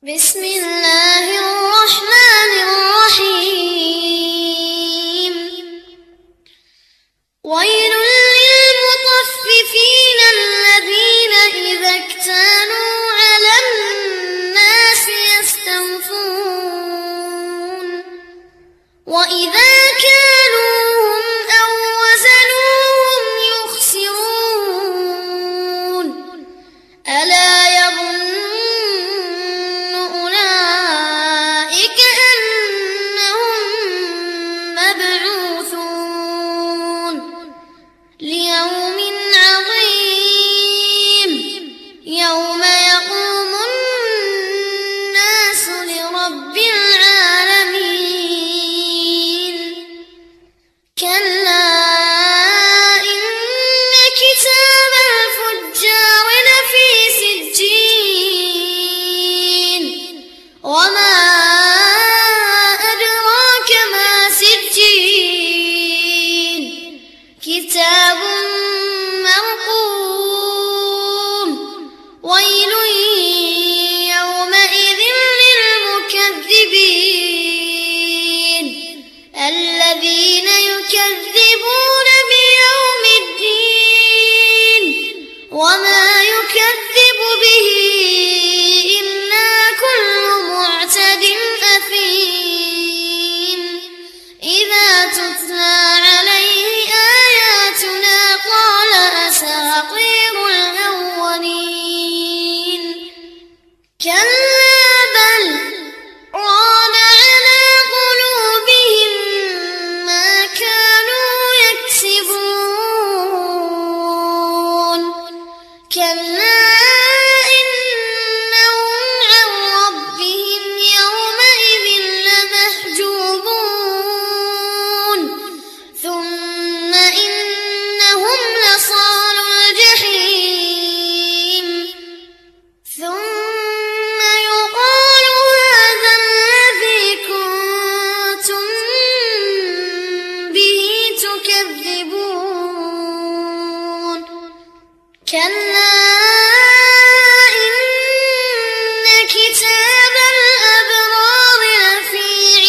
بسم الله الرحمن الرحيم. ويل للمطففين الذين إذا اكتالوا على الناس يستوفون وإذا كالوهم أو وزنوهم يخسرون ألا يظن أولئك أنهم مبعوثون ليوم عظيم يوم يقوم الناس لرب العالمين. كلا إن كتاب الفجار لفي سجين وما أدراك ما سجين كتاب مرقوم. ويل يومئذ للمكذبين الذين يكذبون بيوم الدين وما يكذب به إلا كل معتد أثيم. إذا تتلى عليه آياتنا قال أساطير الأولين. كلا بل ران على قلوبهم ما كانوا يكسبون. كلا إنهم عن ربهم يومئذ لمحجوبون ثم إنهم لصالو الجحيم. ثم يقال هذا الذي كنتم به تكذبون. كلا إن كتاب الأبرار لفي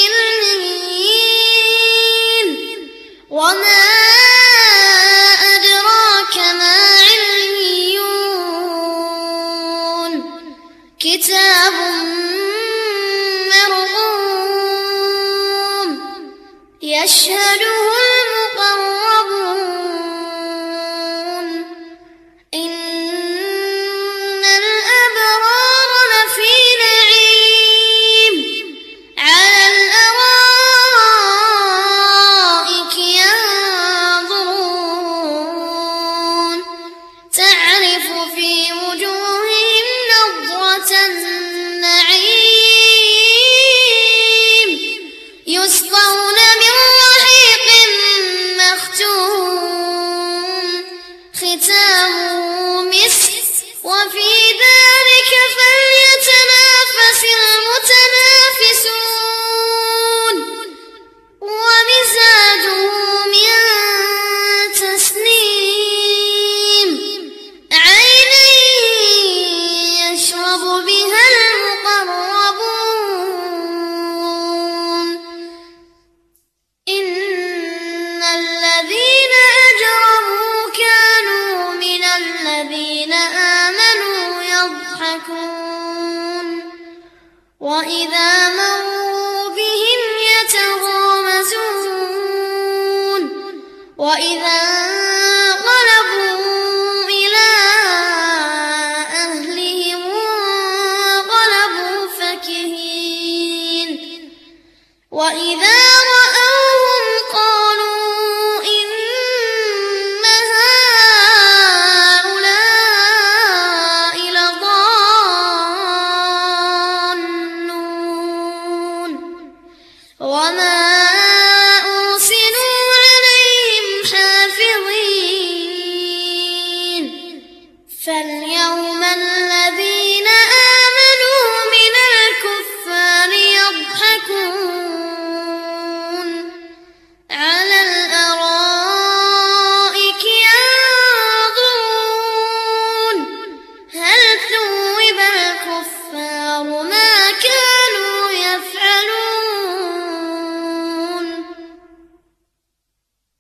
عليين وما أدراك ما عليون كتاب مرقوم يشهده المقربون. إن الأبرار لفي نعيم على الأرائك ينظرون تعرف في وجوههم نضرة النعيم يسقون من رحيق مختوم ختامه مسك وفي ذلك فليتنافس المتنافسون. ومزاجه من تسنيم عينا يشرب بها المقربون. إن الذين أجرموا كانوا من الذين آمنوا يضحكون وإذا مروا بهم يتغامزون وإذا